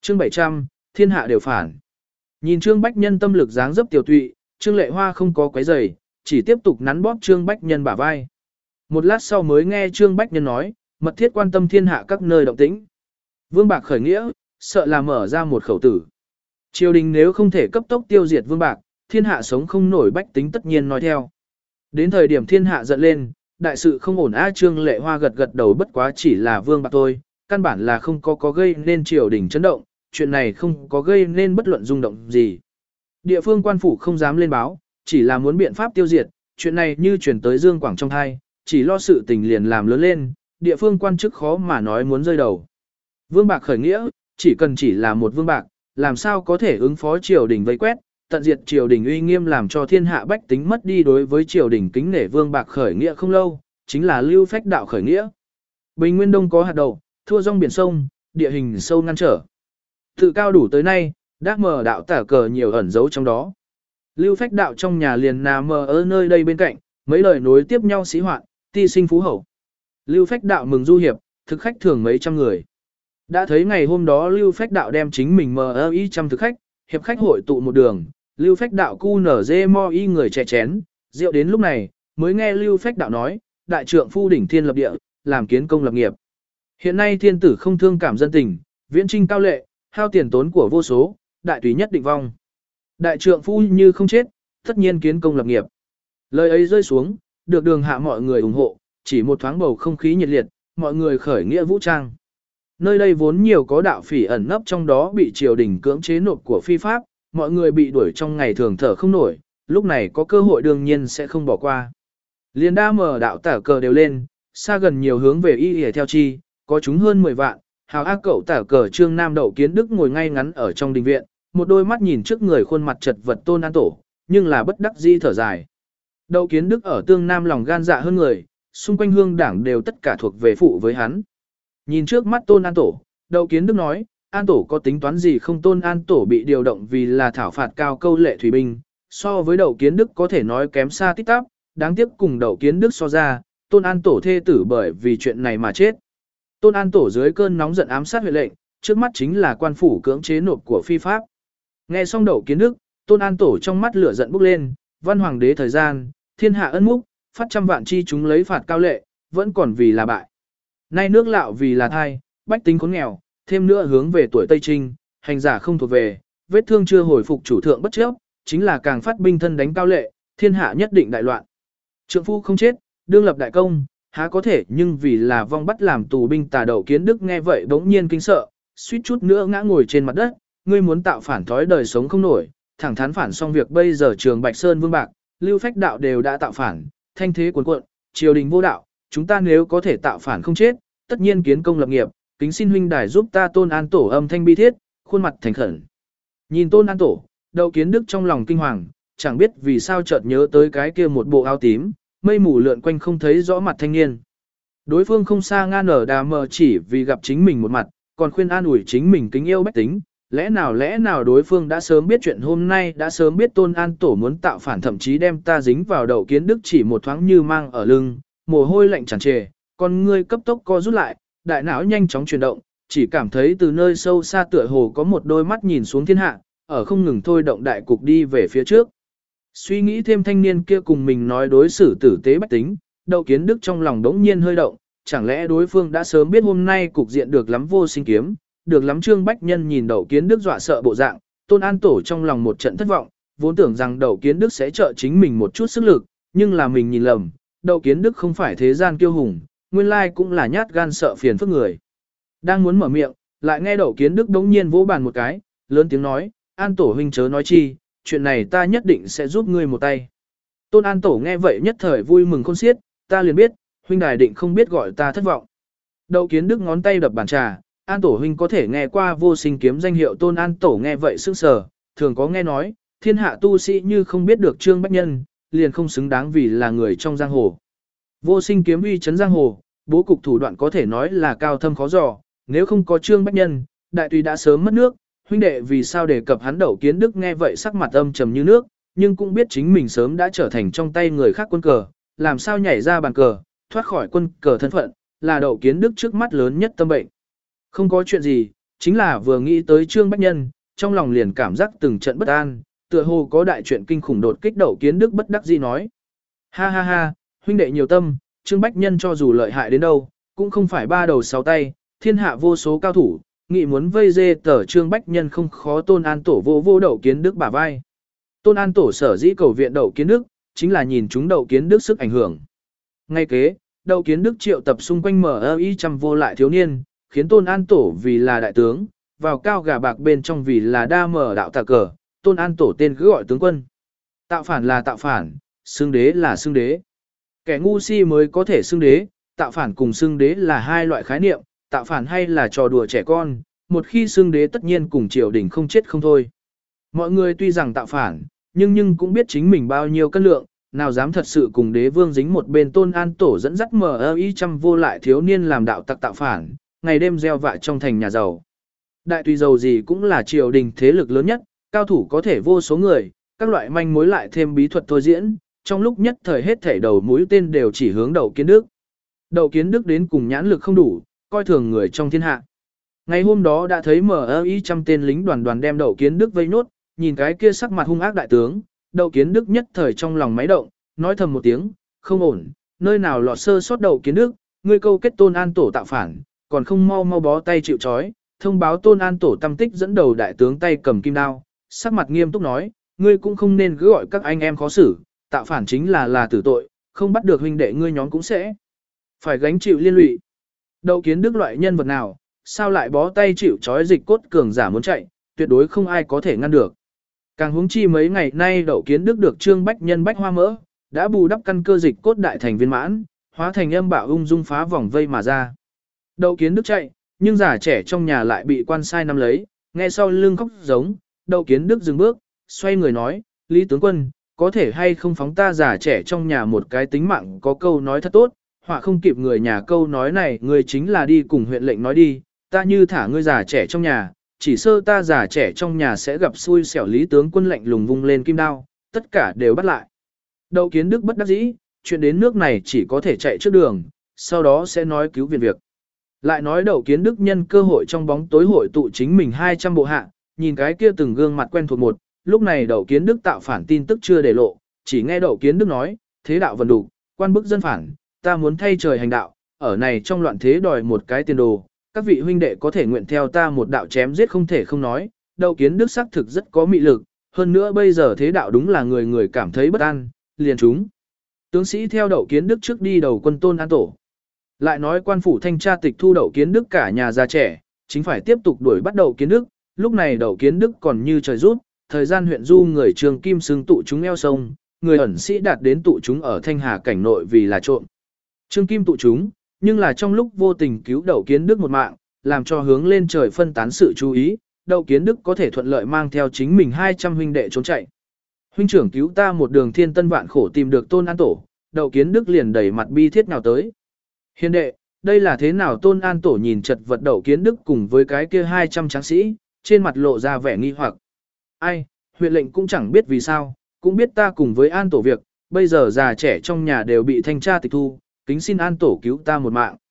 Chương 700, thiên hạ đều phản. Nhìn Trương Bách Nhân tâm lực dáng dấp tiểu tụy, Trương Lệ Hoa không có quấy rầy, chỉ tiếp tục nắn bóp Trương Bách Nhân bả vai. Một lát sau mới nghe Trương Bách Nhân nói, mật thiết quan tâm thiên hạ các nơi động tĩnh. Vương Bạc khởi nghĩa, sợ là mở ra một khẩu tử. Triều đình nếu không thể cấp tốc tiêu diệt Vương Bạc, thiên hạ sống không nổi bách tính tất nhiên nói theo. Đến thời điểm thiên hạ giận lên, đại sự không ổn Trương Lệ Hoa gật gật đầu bất quá chỉ là Vương Bạc thôi, căn bản là không có gây nên triều đình chấn động, chuyện này không có gây nên bất luận rung động gì. Địa phương quan phủ không dám lên báo, chỉ là muốn biện pháp tiêu diệt, chuyện này như chuyển tới Dương Quảng trong thai, chỉ lo sự tình liền làm lớn lên, địa phương quan chức khó mà nói muốn rơi đầu. Vương Bạc khởi nghĩa, chỉ là một Vương Bạc, làm sao có thể ứng phó triều đình vây quét, tận diệt triều đình uy nghiêm làm cho thiên hạ bách tính mất đi đối với triều đình kính nể. Vương Bạc khởi nghĩa không lâu, chính là Lưu Phách đạo khởi nghĩa. Bình Nguyên Đông có hạt đậu, thua rong biển sông, địa hình sâu ngăn trở. Tự cao đủ tới nay, đác mờ đạo tả cờ nhiều ẩn giấu trong đó. Lưu Phách đạo trong nhà liền nà mờ ở nơi đây bên cạnh, mấy lời nối tiếp nhau sĩ hoạn, ti sinh phú hậu. Lưu Phách đạo mừng du hiệp, thực khách thường mấy trăm người. Đã thấy ngày hôm đó Lưu Phách đạo đem chính mình mờ y trăm thực khách, hiệp khách hội tụ một đường, Lưu Phách đạo cu nở dê mo y người trẻ chén, rượu đến lúc này, mới nghe Lưu Phách đạo nói, đại trượng phu đỉnh thiên lập địa, làm kiến công lập nghiệp. Hiện nay thiên tử không thương cảm dân tình, viễn trinh cao lệ, hao tiền tốn của vô số, đại tùy nhất định vong. Đại trượng phu như không chết, tất nhiên kiến công lập nghiệp. Lời ấy rơi xuống, được đường hạ mọi người ủng hộ, chỉ một thoáng bầu không khí nhiệt liệt, mọi người khởi nghĩa vũ trang. Nơi đây vốn nhiều có đạo phỉ ẩn nấp trong đó bị triều đình cưỡng chế nộp của phi pháp, mọi người bị đuổi trong ngày thường thở không nổi, lúc này có cơ hội đương nhiên sẽ không bỏ qua. Liên đa mở đạo tả cờ đều lên, xa gần nhiều hướng về y y theo chi, có chúng hơn 10 vạn, hào ác cậu tả cờ Trương Nam Đậu Kiến Đức ngồi ngay ngắn ở trong đình viện, một đôi mắt nhìn trước người khuôn mặt chật vật Tôn An Tổ, nhưng là bất đắc dĩ thở dài. Đậu Kiến Đức ở tương Nam lòng gan dạ hơn người, xung quanh hương đảng đều tất cả thuộc về phụ với hắn. Nhìn trước mắt Tôn An Tổ, Đậu Kiến Đức nói, An Tổ có tính toán gì không? Tôn An Tổ bị điều động vì là thảo phạt cao câu lệ thủy binh, so với Đậu Kiến Đức có thể nói kém xa tít tắp, đáng tiếc cùng Đậu Kiến Đức so ra, Tôn An Tổ thê tử bởi vì chuyện này mà chết. Tôn An Tổ dưới cơn nóng giận ám sát huệ lệnh, trước mắt chính là quan phủ cưỡng chế nộp của phi pháp. Nghe xong Đậu Kiến Đức, Tôn An Tổ trong mắt lửa giận bốc lên, văn hoàng đế thời gian, thiên hạ ân múc, phát trăm vạn chi chúng lấy phạt cao lệ, vẫn còn vì là bại. Nay nước lạo vì là thai, bách tính khốn nghèo, thêm nữa hướng về tuổi Tây Trinh, hành giả không thuộc về, vết thương chưa hồi phục chủ thượng bất chấp, chính là càng phát binh thân đánh cao lệ, thiên hạ nhất định đại loạn. Trượng phu không chết, đương lập đại công, há có thể nhưng vì là vong bắt làm tù binh tà. Đậu Kiến Đức nghe vậy bỗng nhiên kinh sợ, suýt chút nữa ngã ngồi trên mặt đất, ngươi muốn tạo phản thói đời sống không nổi, thẳng thắn phản xong việc bây giờ Trường Bạch Sơn Vương Bạc, Lưu Phách đạo đều đã tạo phản, thanh thế cuồn cuộn, triều đình vô đạo, chúng ta nếu có thể tạo phản không chết, tất nhiên kiến công lập nghiệp, kính xin huynh đài giúp ta. Tôn An Tổ âm thanh bi thiết, khuôn mặt thành khẩn. Nhìn Tôn An Tổ, Đậu Kiến Đức trong lòng kinh hoàng, chẳng biết vì sao chợt nhớ tới cái kia một bộ áo tím, mây mù lượn quanh không thấy rõ mặt thanh niên. Đối phương không xa ngang ở đà mờ chỉ vì gặp chính mình một mặt, còn khuyên an ủi chính mình kính yêu bách tính. Lẽ nào đối phương đã sớm biết chuyện hôm nay, đã sớm biết Tôn An Tổ muốn tạo phản, thậm chí đem ta dính vào. Đậu Kiến Đức chỉ một thoáng như mang ở lưng, mồ hôi lạnh tràn trề, con ngươi cấp tốc co rút lại, đại não nhanh chóng chuyển động, chỉ cảm thấy từ nơi sâu xa tựa hồ có một đôi mắt nhìn xuống thiên hạ, ở không ngừng thôi động đại cục đi về phía trước. Suy nghĩ thêm thanh niên kia cùng mình nói đối xử tử tế bách tính, Đậu Kiến Đức trong lòng đống nhiên hơi động, chẳng lẽ đối phương đã sớm biết hôm nay cục diện được lắm Vô Sinh kiếm, được lắm Trương Bách Nhân. Nhìn Đậu Kiến Đức dọa sợ bộ dạng, Tôn An Tổ trong lòng một trận thất vọng, vốn tưởng rằng Đậu Kiến Đức sẽ trợ chính mình một chút sức lực, nhưng là mình nhìn lầm, Đậu Kiến Đức không phải thế gian kiêu hùng, nguyên lai cũng là nhát gan sợ phiền phức người. Đang muốn mở miệng, lại nghe Đậu Kiến Đức đống nhiên vỗ bàn một cái, lớn tiếng nói, An Tổ huynh chớ nói chi, chuyện này ta nhất định sẽ giúp ngươi một tay. Tôn An Tổ nghe vậy nhất thời vui mừng khôn xiết, ta liền biết, huynh đài định không biết gọi ta thất vọng. Đậu Kiến Đức ngón tay đập bàn trà, An Tổ huynh có thể nghe qua Vô Sinh kiếm danh hiệu. Tôn An Tổ nghe vậy sững sờ, thường có nghe nói, thiên hạ tu sĩ như không biết được Trương Bách Nhân, liền không xứng đáng vì là người trong giang hồ. Vô Sinh kiếm uy chấn giang hồ, bố cục thủ đoạn có thể nói là cao thâm khó dò, nếu không có Trương Bách Nhân, đại tùy đã sớm mất nước. Huynh đệ vì sao đề cập hắn? Đậu Kiến Đức nghe vậy sắc mặt âm trầm như nước, nhưng cũng biết chính mình sớm đã trở thành trong tay người khác quân cờ, làm sao nhảy ra bàn cờ, thoát khỏi quân cờ thân phận, là Đậu Kiến Đức trước mắt lớn nhất tâm bệnh. Không có chuyện gì, chính là vừa nghĩ tới Trương Bách Nhân, trong lòng liền cảm giác từng trận bất an, tựa hồ có đại chuyện kinh khủng đột kích Đậu Kiến Đức bất đắc dĩ nói. Ha ha ha, huynh đệ nhiều tâm, Trương Bách Nhân cho dù lợi hại đến đâu, cũng không phải ba đầu sáu tay, thiên hạ vô số cao thủ, nghị muốn vây dê tờ Trương Bách Nhân không khó. Tôn An Tổ vô vô Đậu Kiến Đức bả vai. Tôn An Tổ sở dĩ cầu viện Đậu Kiến Đức, chính là nhìn chúng Đậu Kiến Đức sức ảnh hưởng. Ngay kế, Đậu Kiến Đức triệu tập xung quanh MI trăm vô lại thiếu niên, khiến Tôn An Tổ vì là đại tướng, vào cao gà bạc bên trong vì là đa mở đạo tà cờ, Tôn An Tổ tên cứ gọi tướng quân. Tạo phản là tạo phản, xưng đế là xưng đế. Kẻ ngu si mới có thể xưng đế, tạo phản cùng xưng đế là hai loại khái niệm, tạo phản hay là trò đùa trẻ con, một khi xưng đế tất nhiên cùng triều đình không chết không thôi. Mọi người tuy rằng tạo phản, nhưng cũng biết chính mình bao nhiêu cân lượng, nào dám thật sự cùng đế vương dính một bên. Tôn An Tổ dẫn dắt MI trăm vô lại thiếu niên làm đạo tặc tạo phản, ngày đêm gieo vạ trong thành nhà giàu. Đại tùy giàu gì cũng là triều đình thế lực lớn nhất, cao thủ có thể vô số người, các loại manh mối lại thêm bí thuật thôi diễn, trong lúc nhất thời hết thảy đầu mũi tên đều chỉ hướng Đậu Kiến Đức. Đậu Kiến Đức đến cùng nhãn lực không đủ, coi thường người trong thiên hạ. Ngày hôm đó đã thấy MI trăm tên lính đoàn đoàn đem Đậu Kiến Đức vây nốt, nhìn cái kia sắc mặt hung ác đại tướng, Đậu Kiến Đức nhất thời trong lòng máy động, nói thầm một tiếng, không ổn, nơi nào lọt sơ sót Đậu Kiến Đức, ngươi câu kết Tôn An Tổ tạo phản, còn không mau mau bó tay chịu trói, thông báo Tôn An Tổ tâm tích dẫn đầu đại tướng tay cầm kim đao, sắc mặt nghiêm túc nói, ngươi cũng không nên cứ gọi các anh em khó xử, tạo phản chính là tử tội, không bắt được huynh đệ ngươi nhóm cũng sẽ phải gánh chịu liên lụy. Đậu Kiến Đức loại nhân vật nào, sao lại bó tay chịu trói dịch cốt cường giả muốn chạy, tuyệt đối không ai có thể ngăn được. Càng huống chi mấy ngày nay Đậu Kiến Đức được Trương Bách Nhân bách hoa mỡ, đã bù đắp căn cơ dịch cốt đại thành viên mãn, hóa thành âm bạo ung dung phá vòng vây mà ra. Đậu Kiến Đức chạy, nhưng già trẻ trong nhà lại bị quan sai nắm lấy, nghe sau lưng khóc giống, Đậu Kiến Đức dừng bước, xoay người nói, Lý tướng quân, có thể hay không phóng ta già trẻ trong nhà một cái tính mạng, có câu nói thật tốt, họa không kịp người nhà câu nói này, người chính là đi cùng huyện lệnh nói đi, ta như thả ngươi già trẻ trong nhà, chỉ sơ ta già trẻ trong nhà sẽ gặp xui xẻo. Lý tướng quân lạnh lùng vung lên kim đao, tất cả đều bắt lại. Đậu Kiến Đức bất đắc dĩ, chuyện đến nước này chỉ có thể chạy trước đường, sau đó sẽ nói cứu viện việc. Lại nói Đậu Kiến Đức nhân cơ hội trong bóng tối hội tụ chính mình 200 bộ hạ, nhìn cái kia từng gương mặt quen thuộc một, lúc này Đậu Kiến Đức tạo phản tin tức chưa để lộ, chỉ nghe Đậu Kiến Đức nói, thế đạo vần đủ, quan bức dân phản, ta muốn thay trời hành đạo, ở này trong loạn thế đòi một cái tiền đồ, các vị huynh đệ có thể nguyện theo ta một đạo chém giết không thể không nói. Đậu Kiến Đức xác thực rất có mị lực, hơn nữa bây giờ thế đạo đúng là người người cảm thấy bất an, liền chúng. Tướng sĩ theo Đậu Kiến Đức trước đi đầu quân Tôn An Tổ. Lại nói quan phủ thanh tra tịch thu Đậu Kiến Đức cả nhà già trẻ, chính phải tiếp tục đuổi bắt Đậu Kiến Đức, lúc này Đậu Kiến Đức còn như trời rút, thời gian huyện du người Trường Kim xưng tụ chúng eo sông, người ẩn sĩ đạt đến tụ chúng ở Thanh Hà cảnh nội vì là trộm. Trương Kim tụ chúng, nhưng là trong lúc vô tình cứu Đậu Kiến Đức một mạng, làm cho hướng lên trời phân tán sự chú ý, Đậu Kiến Đức có thể thuận lợi mang theo chính mình 200 huynh đệ trốn chạy. Huynh trưởng cứu ta một đường thiên tân vạn khổ tìm được Tôn An Tổ, Đậu Kiến Đức liền đẩy mặt bi thiết nào tới. Hiền đệ, đây là thế nào? Tôn An Tổ nhìn chật vật Đậu Kiến Đức cùng với cái kia 200 tráng sĩ, trên mặt lộ ra vẻ nghi hoặc. Ai, huyện lệnh cũng chẳng biết vì sao, cũng biết ta cùng với An Tổ việc, bây giờ già trẻ trong nhà đều bị thanh tra tịch thu, kính xin An Tổ cứu ta một mạng.